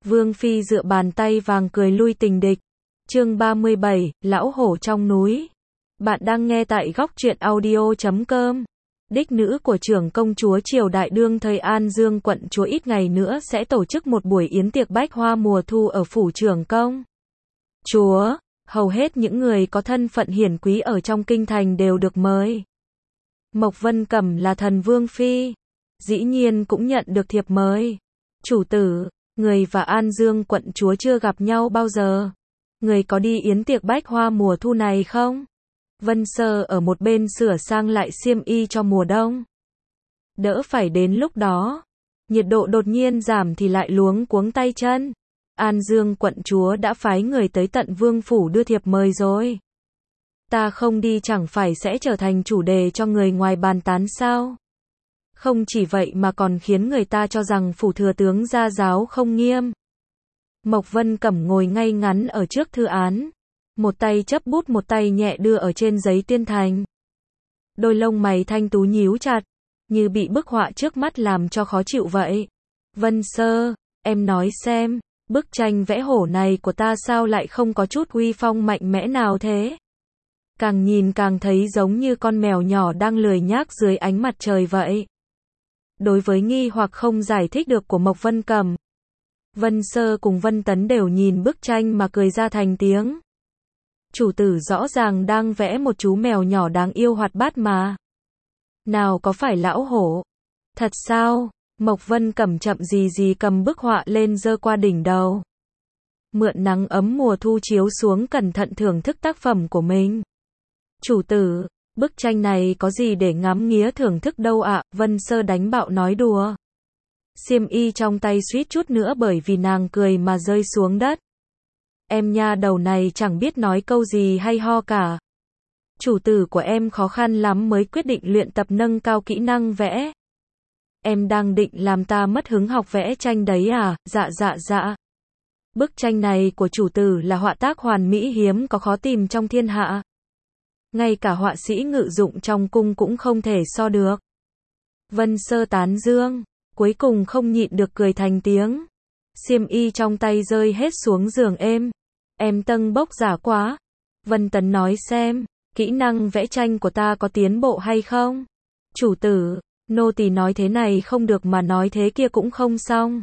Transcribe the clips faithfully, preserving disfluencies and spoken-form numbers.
Vương Phi dựa bàn tay vàng cười lui tình địch. Chương ba mươi bảy, Lão Hổ trong núi. Bạn đang nghe tại góc truyện audio chấm com. Đích nữ của trưởng công chúa triều đại đương thời An Dương quận chúa ít ngày nữa sẽ tổ chức một buổi yến tiệc bách hoa mùa thu ở phủ trưởng công chúa. Hầu hết những người có thân phận hiển quý ở trong kinh thành đều được mời. Mộc Vân Cẩm là thần Vương Phi, dĩ nhiên cũng nhận được thiệp mời. Chủ tử, người và An Dương quận chúa chưa gặp nhau bao giờ. Người có đi yến tiệc bách hoa mùa thu này không? Vân Sơ ở một bên sửa sang lại xiêm y cho mùa đông. Đỡ phải đến lúc đó, nhiệt độ đột nhiên giảm thì lại luống cuống tay chân. An Dương quận chúa đã phái người tới tận vương phủ đưa thiệp mời rồi. Ta không đi chẳng phải sẽ trở thành chủ đề cho người ngoài bàn tán sao? Không chỉ vậy mà còn khiến người ta cho rằng phủ thừa tướng gia giáo không nghiêm. Mộc Vân Cẩm ngồi ngay ngắn ở trước thư án, một tay chấp bút một tay nhẹ đưa ở trên giấy tuyên thành. Đôi lông mày thanh tú nhíu chặt, như bị bức họa trước mắt làm cho khó chịu vậy. Vân Sơ, em nói xem, bức tranh vẽ hổ này của ta sao lại không có chút uy phong mạnh mẽ nào thế? Càng nhìn càng thấy giống như con mèo nhỏ đang lười nhác dưới ánh mặt trời vậy. Đối với nghi hoặc không giải thích được của Mộc Vân Cẩm, Vân Sơ cùng Vân Tấn đều nhìn bức tranh mà cười ra thành tiếng. Chủ tử rõ ràng đang vẽ một chú mèo nhỏ đáng yêu hoạt bát mà. Nào có phải lão hổ? Thật sao? Mộc Vân Cẩm chậm gì gì cầm bức họa lên giơ qua đỉnh đầu. Mượn nắng ấm mùa thu chiếu xuống cẩn thận thưởng thức tác phẩm của mình. Chủ tử, bức tranh này có gì để ngắm nghía thưởng thức đâu ạ? Vân Sơ đánh bạo nói đùa. Xiêm y trong tay suýt chút nữa bởi vì nàng cười mà rơi xuống đất. Em nha đầu này chẳng biết nói câu gì hay ho cả. Chủ tử của em khó khăn lắm mới quyết định luyện tập nâng cao kỹ năng vẽ. Em đang định làm ta mất hứng học vẽ tranh đấy à? Dạ dạ dạ. Bức tranh này của chủ tử là họa tác hoàn mỹ hiếm có khó tìm trong thiên hạ. Ngay cả họa sĩ ngự dụng trong cung cũng không thể so được. Vân Sơ tán dương, cuối cùng không nhịn được cười thành tiếng. Xiêm y trong tay rơi hết xuống giường êm. Em tâng bốc giả quá. Vân Tấn nói xem, kỹ năng vẽ tranh của ta có tiến bộ hay không? Chủ tử, nô tỳ nói thế này không được mà nói thế kia cũng không xong.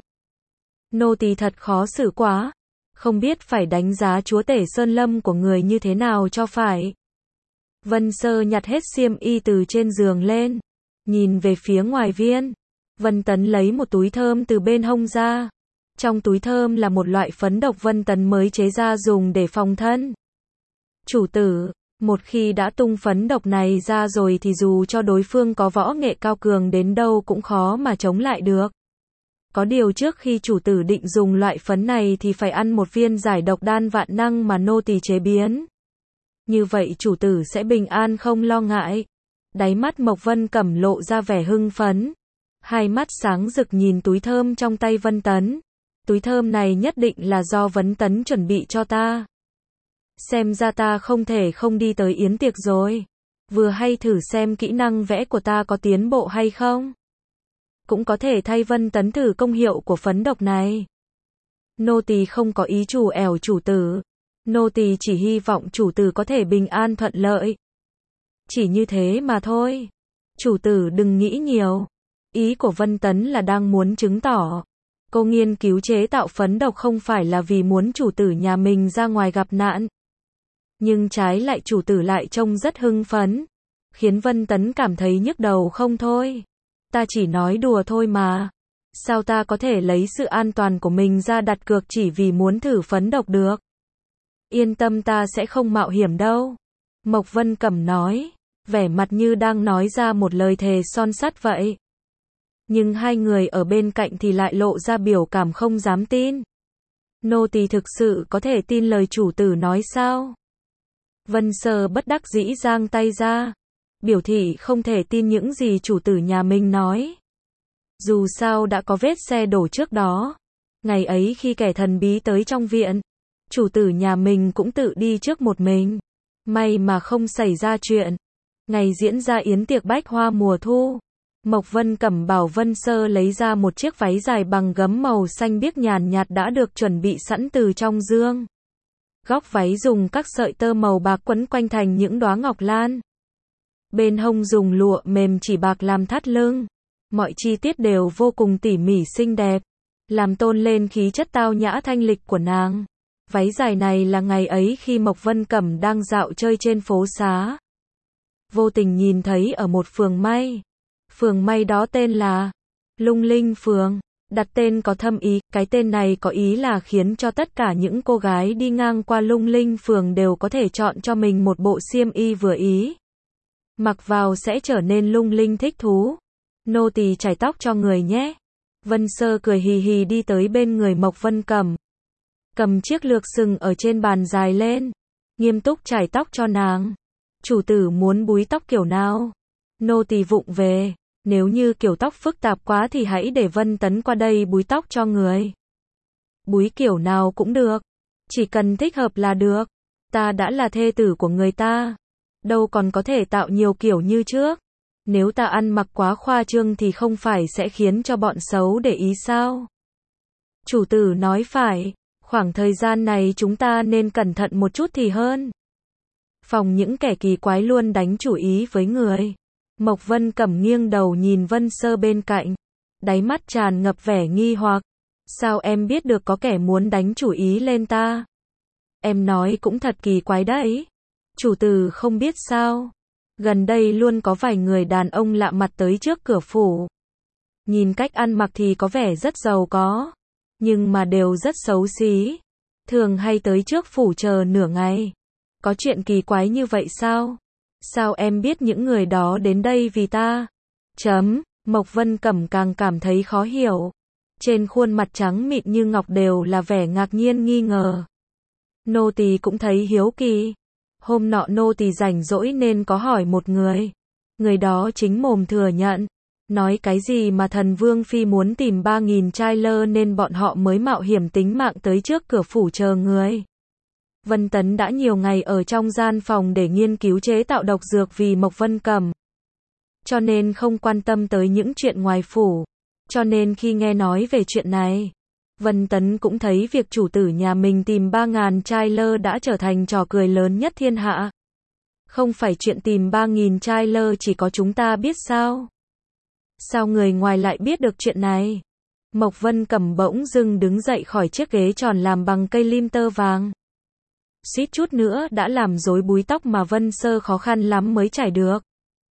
Nô tỳ thật khó xử quá. Không biết phải đánh giá chúa tể Sơn Lâm của người như thế nào cho phải. Vân Sơ nhặt hết xiêm y từ trên giường lên, nhìn về phía ngoài viên. Vân Tấn lấy một túi thơm từ bên hông ra. Trong túi thơm là một loại phấn độc Vân Tấn mới chế ra dùng để phòng thân. Chủ tử, một khi đã tung phấn độc này ra rồi thì dù cho đối phương có võ nghệ cao cường đến đâu cũng khó mà chống lại được. Có điều trước khi chủ tử định dùng loại phấn này thì phải ăn một viên giải độc đan vạn năng mà nô tỳ chế biến. Như vậy chủ tử sẽ bình an không lo ngại. Đáy mắt Mộc Vân Cẩm lộ ra vẻ hưng phấn. Hai mắt sáng rực nhìn túi thơm trong tay Vân Tấn. Túi thơm này nhất định là do Vân Tấn chuẩn bị cho ta. Xem ra ta không thể không đi tới yến tiệc rồi. Vừa hay thử xem kỹ năng vẽ của ta có tiến bộ hay không. Cũng có thể thay Vân Tấn thử công hiệu của phấn độc này. Nô tỳ không có ý trù ẻo chủ tử. Nô tỳ chỉ hy vọng chủ tử có thể bình an thuận lợi. Chỉ như thế mà thôi. Chủ tử đừng nghĩ nhiều. Ý của Vân Tấn là đang muốn chứng tỏ. Cô nghiên cứu chế tạo phấn độc không phải là vì muốn chủ tử nhà mình ra ngoài gặp nạn. Nhưng trái lại chủ tử lại trông rất hưng phấn. Khiến Vân Tấn cảm thấy nhức đầu không thôi. Ta chỉ nói đùa thôi mà. Sao ta có thể lấy sự an toàn của mình ra đặt cược chỉ vì muốn thử phấn độc được? Yên tâm ta sẽ không mạo hiểm đâu. Mộc Vân Cẩm nói, vẻ mặt như đang nói ra một lời thề son sắt vậy. Nhưng hai người ở bên cạnh thì lại lộ ra biểu cảm không dám tin. Nô tỳ thực sự có thể tin lời chủ tử nói sao? Vân Sơ bất đắc dĩ giang tay ra, biểu thị không thể tin những gì chủ tử nhà mình nói. Dù sao đã có vết xe đổ trước đó. Ngày ấy khi kẻ thần bí tới trong viện, chủ tử nhà mình cũng tự đi trước một mình. May mà không xảy ra chuyện. Ngày diễn ra yến tiệc bách hoa mùa thu, Mộc Vân Cẩm bảo Vân Sơ lấy ra một chiếc váy dài bằng gấm màu xanh biếc nhàn nhạt đã được chuẩn bị sẵn từ trong dương. Góc váy dùng các sợi tơ màu bạc quấn quanh thành những đóa ngọc lan. Bên hông dùng lụa mềm chỉ bạc làm thắt lưng. Mọi chi tiết đều vô cùng tỉ mỉ xinh đẹp, làm tôn lên khí chất tao nhã thanh lịch của nàng. Váy dài này là ngày ấy khi Mộc Vân Cẩm đang dạo chơi trên phố xá. Vô tình nhìn thấy ở một phường may. Phường may đó tên là Lung Linh Phường. Đặt tên có thâm ý, cái tên này có ý là khiến cho tất cả những cô gái đi ngang qua Lung Linh Phường đều có thể chọn cho mình một bộ xiêm y vừa ý. Mặc vào sẽ trở nên lung linh thích thú. Nô tỳ chải tóc cho người nhé. Vân Sơ cười hì hì đi tới bên người Mộc Vân Cẩm. Cầm chiếc lược sừng ở trên bàn dài lên. Nghiêm túc chải tóc cho nàng. Chủ tử muốn búi tóc kiểu nào? Nô tỳ vụng về. Nếu như kiểu tóc phức tạp quá thì hãy để Vân Tấn qua đây búi tóc cho người. Búi kiểu nào cũng được. Chỉ cần thích hợp là được. Ta đã là thê tử của người ta. Đâu còn có thể tạo nhiều kiểu như trước. Nếu ta ăn mặc quá khoa trương thì không phải sẽ khiến cho bọn xấu để ý sao? Chủ tử nói phải. Khoảng thời gian này chúng ta nên cẩn thận một chút thì hơn. Phòng những kẻ kỳ quái luôn đánh chủ ý với người. Mộc Vân Cẩm nghiêng đầu nhìn Vân Sơ bên cạnh. Đáy mắt tràn ngập vẻ nghi hoặc. Sao em biết được có kẻ muốn đánh chủ ý lên ta? Em nói cũng thật kỳ quái đấy. Chủ tử không biết sao. Gần đây luôn có vài người đàn ông lạ mặt tới trước cửa phủ. Nhìn cách ăn mặc thì có vẻ rất giàu có. Nhưng mà đều rất xấu xí. Thường hay tới trước phủ chờ nửa ngày. Có chuyện kỳ quái như vậy sao? Sao em biết những người đó đến đây vì ta? Chấm, Mộc Vân Cẩm càng cảm thấy khó hiểu. Trên khuôn mặt trắng mịn như ngọc đều là vẻ ngạc nhiên nghi ngờ. Nô tỳ cũng thấy hiếu kỳ. Hôm nọ nô tỳ rảnh rỗi nên có hỏi một người. Người đó chính mồm thừa nhận. Nói cái gì mà thần Vương Phi muốn tìm ba nghìn trai lơ nên bọn họ mới mạo hiểm tính mạng tới trước cửa phủ chờ người. Vân Tấn đã nhiều ngày ở trong gian phòng để nghiên cứu chế tạo độc dược vì Mộc Vân Cẩm. Cho nên không quan tâm tới những chuyện ngoài phủ. Cho nên khi nghe nói về chuyện này, Vân Tấn cũng thấy việc chủ tử nhà mình tìm ba ngàn trai lơ đã trở thành trò cười lớn nhất thiên hạ. Không phải chuyện tìm ba nghìn trai lơ chỉ có chúng ta biết sao? Sao người ngoài lại biết được chuyện này? Mộc Vân Cẩm bỗng dưng đứng dậy khỏi chiếc ghế tròn làm bằng cây lim tơ vàng. Suýt chút nữa đã làm rối búi tóc mà Vân Sơ khó khăn lắm mới trải được.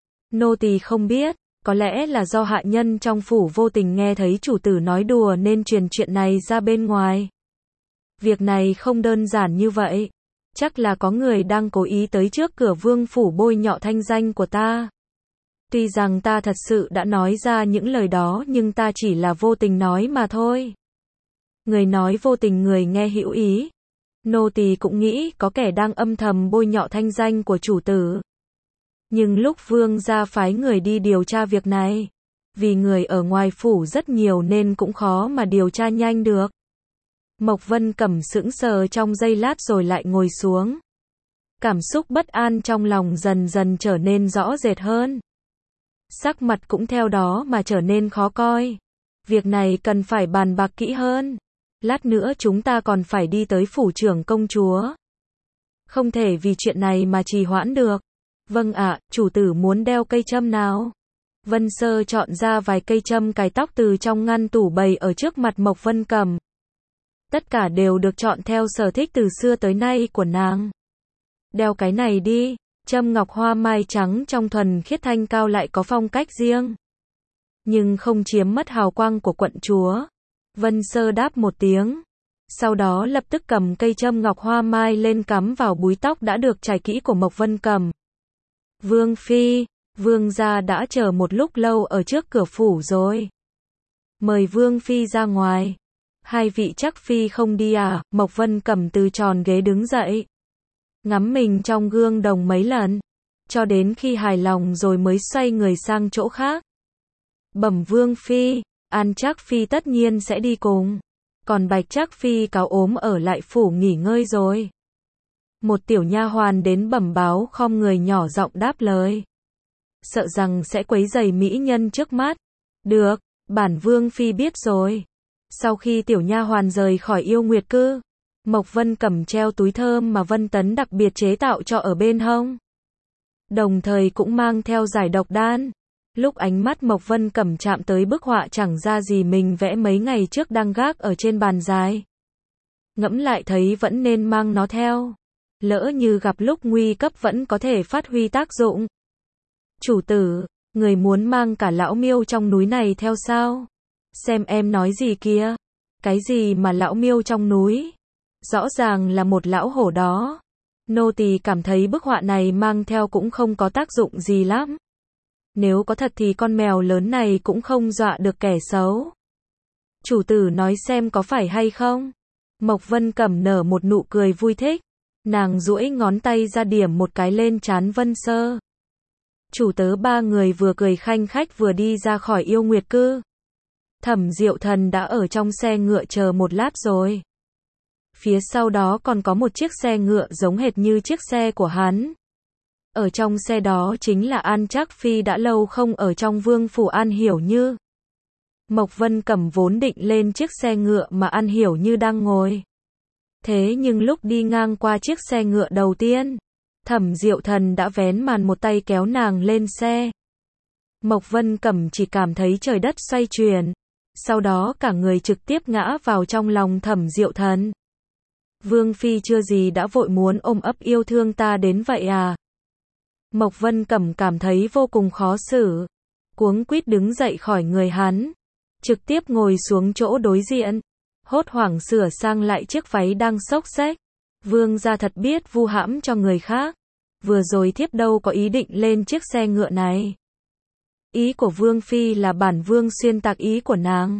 Nô tỳ không biết, có lẽ là do hạ nhân trong phủ vô tình nghe thấy chủ tử nói đùa nên truyền chuyện này ra bên ngoài. Việc này không đơn giản như vậy. Chắc là có người đang cố ý tới trước cửa vương phủ bôi nhọ thanh danh của ta. Tuy rằng ta thật sự đã nói ra những lời đó nhưng ta chỉ là vô tình nói mà thôi. Người nói vô tình người nghe hữu ý. Nô tỳ cũng nghĩ có kẻ đang âm thầm bôi nhọ thanh danh của chủ tử. Nhưng lúc vương gia phái người đi điều tra việc này, vì người ở ngoài phủ rất nhiều nên cũng khó mà điều tra nhanh được. Mộc Vân Cẩm sững sờ trong giây lát rồi lại ngồi xuống. Cảm xúc bất an trong lòng dần dần trở nên rõ rệt hơn. Sắc mặt cũng theo đó mà trở nên khó coi. Việc này cần phải bàn bạc kỹ hơn. Lát nữa chúng ta còn phải đi tới phủ trưởng công chúa. Không thể vì chuyện này mà trì hoãn được. Vâng ạ, chủ tử muốn đeo cây châm nào? Vân Sơ chọn ra vài cây châm cài tóc từ trong ngăn tủ bày ở trước mặt Mộc Vân Cẩm. Tất cả đều được chọn theo sở thích từ xưa tới nay của nàng. Đeo cái này đi, châm ngọc hoa mai trắng trong thuần khiết thanh cao lại có phong cách riêng. Nhưng không chiếm mất hào quang của quận chúa. Vân Sơ đáp một tiếng. Sau đó lập tức cầm cây châm ngọc hoa mai lên cắm vào búi tóc đã được chải kỹ của Mộc Vân Cẩm. Vương Phi, Vương gia đã chờ một lúc lâu ở trước cửa phủ rồi. Mời Vương Phi ra ngoài. Hai vị chắc Phi không đi à? Mộc Vân Cẩm từ tròn ghế đứng dậy. Ngắm mình trong gương đồng mấy lần. Cho đến khi hài lòng rồi mới xoay người sang chỗ khác. Bẩm Vương Phi, An Trác Phi tất nhiên sẽ đi cùng. Còn Bạch Trác Phi cáo ốm ở lại phủ nghỉ ngơi rồi. Một tiểu nha hoàn đến bẩm báo khom người nhỏ giọng đáp lời. sợ rằng sẽ quấy rầy mỹ nhân trước mắt. Được, bản vương phi biết rồi. Sau khi tiểu nha hoàn rời khỏi yêu nguyệt cư, Mộc Vân Cẩm treo túi thơm mà Vân Tấn đặc biệt chế tạo cho ở bên hông. Đồng thời cũng mang theo giải độc đan. Lúc ánh mắt Mộc Vân Cẩm chạm tới bức họa chẳng ra gì mình vẽ mấy ngày trước đang gác ở trên bàn dài. Ngẫm lại thấy vẫn nên mang nó theo. Lỡ như gặp lúc nguy cấp vẫn có thể phát huy tác dụng. Chủ tử, người muốn mang cả lão miêu trong núi này theo sao? Xem em nói gì kia? Cái gì mà lão miêu trong núi? Rõ ràng là một lão hổ đó. Nô tỳ cảm thấy bức họa này mang theo cũng không có tác dụng gì lắm. Nếu có thật thì con mèo lớn này cũng không dọa được kẻ xấu. Chủ tử nói xem có phải hay không? Mộc Vân Cẩm nở một nụ cười vui thích. Nàng duỗi ngón tay ra điểm một cái lên trán Vân Sơ. Chủ tớ ba người vừa cười khanh khách vừa đi ra khỏi yêu nguyệt cư. Thẩm Diệu Thần đã ở trong xe ngựa chờ một lát rồi. Phía sau đó còn có một chiếc xe ngựa giống hệt như chiếc xe của hắn. Ở trong xe đó chính là An Trác Phi đã lâu không ở trong vương phủ An Hiểu Như. Mộc Vân Cẩm vốn định lên chiếc xe ngựa mà An Hiểu Như đang ngồi. Thế nhưng lúc đi ngang qua chiếc xe ngựa đầu tiên, Thẩm Diệu Thần đã vén màn một tay kéo nàng lên xe. Mộc Vân Cẩm chỉ cảm thấy trời đất xoay chuyển. Sau đó cả người trực tiếp ngã vào trong lòng Thẩm Diệu Thần. Vương phi chưa gì đã vội muốn ôm ấp yêu thương ta đến vậy à? Mộc Vân Cẩm cảm thấy vô cùng khó xử. Cuống quýt đứng dậy khỏi người hắn. Trực tiếp ngồi xuống chỗ đối diện. Hốt hoảng sửa sang lại chiếc váy đang xốc xếch. Vương gia thật biết vu hãm cho người khác. Vừa rồi thiếp đâu có ý định lên chiếc xe ngựa này. Ý của Vương phi là bản vương xuyên tạc ý của nàng.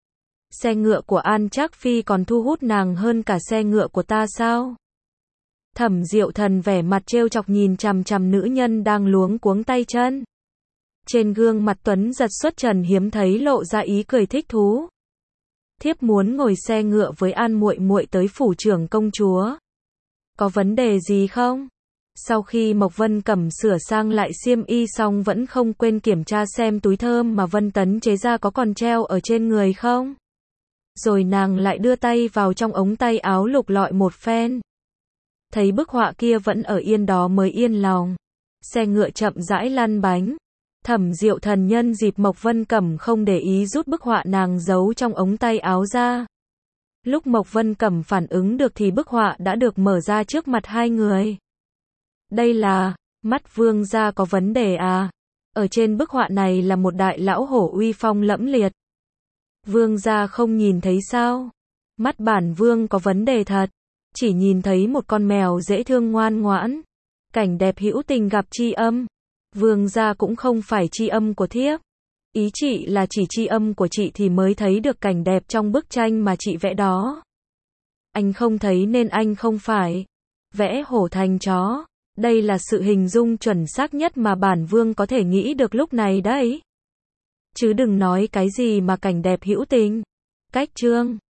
Xe ngựa của An Trác Phi còn thu hút nàng hơn cả xe ngựa của ta sao? Thẩm Diệu Thần vẻ mặt trêu chọc nhìn chằm chằm nữ nhân đang luống cuống tay chân. Trên gương mặt tuấn giật xuất trần hiếm thấy lộ ra ý cười thích thú. Thiếp muốn ngồi xe ngựa với An muội muội tới phủ trưởng công chúa. Có vấn đề gì không? Sau khi Mộc Vân Cẩm sửa sang lại xiêm y xong vẫn không quên kiểm tra xem túi thơm mà Vân Tấn chế ra có còn treo ở trên người không. Rồi nàng lại đưa tay vào trong ống tay áo lục lọi một phen. Thấy bức họa kia vẫn ở yên đó mới yên lòng. Xe ngựa chậm rãi lăn bánh. Thẩm Diệu Thần nhân dịp Mộc Vân Cẩm không để ý rút bức họa nàng giấu trong ống tay áo ra. Lúc Mộc Vân Cẩm phản ứng được thì bức họa đã được mở ra trước mặt hai người. Đây là, mắt vương gia có vấn đề à? Ở trên bức họa này là một đại lão hổ uy phong lẫm liệt. Vương gia không nhìn thấy sao? Mắt bản vương có vấn đề thật. Chỉ nhìn thấy một con mèo dễ thương ngoan ngoãn. Cảnh đẹp hữu tình gặp tri âm. Vương gia cũng không phải tri âm của thiếp. Ý chị là chỉ tri âm của chị thì mới thấy được cảnh đẹp trong bức tranh mà chị vẽ đó. Anh không thấy nên anh không phải vẽ hổ thành chó. Đây là sự hình dung chuẩn xác nhất mà bản vương có thể nghĩ được lúc này đấy. Chứ đừng nói cái gì mà cảnh đẹp hữu tình. Cách chương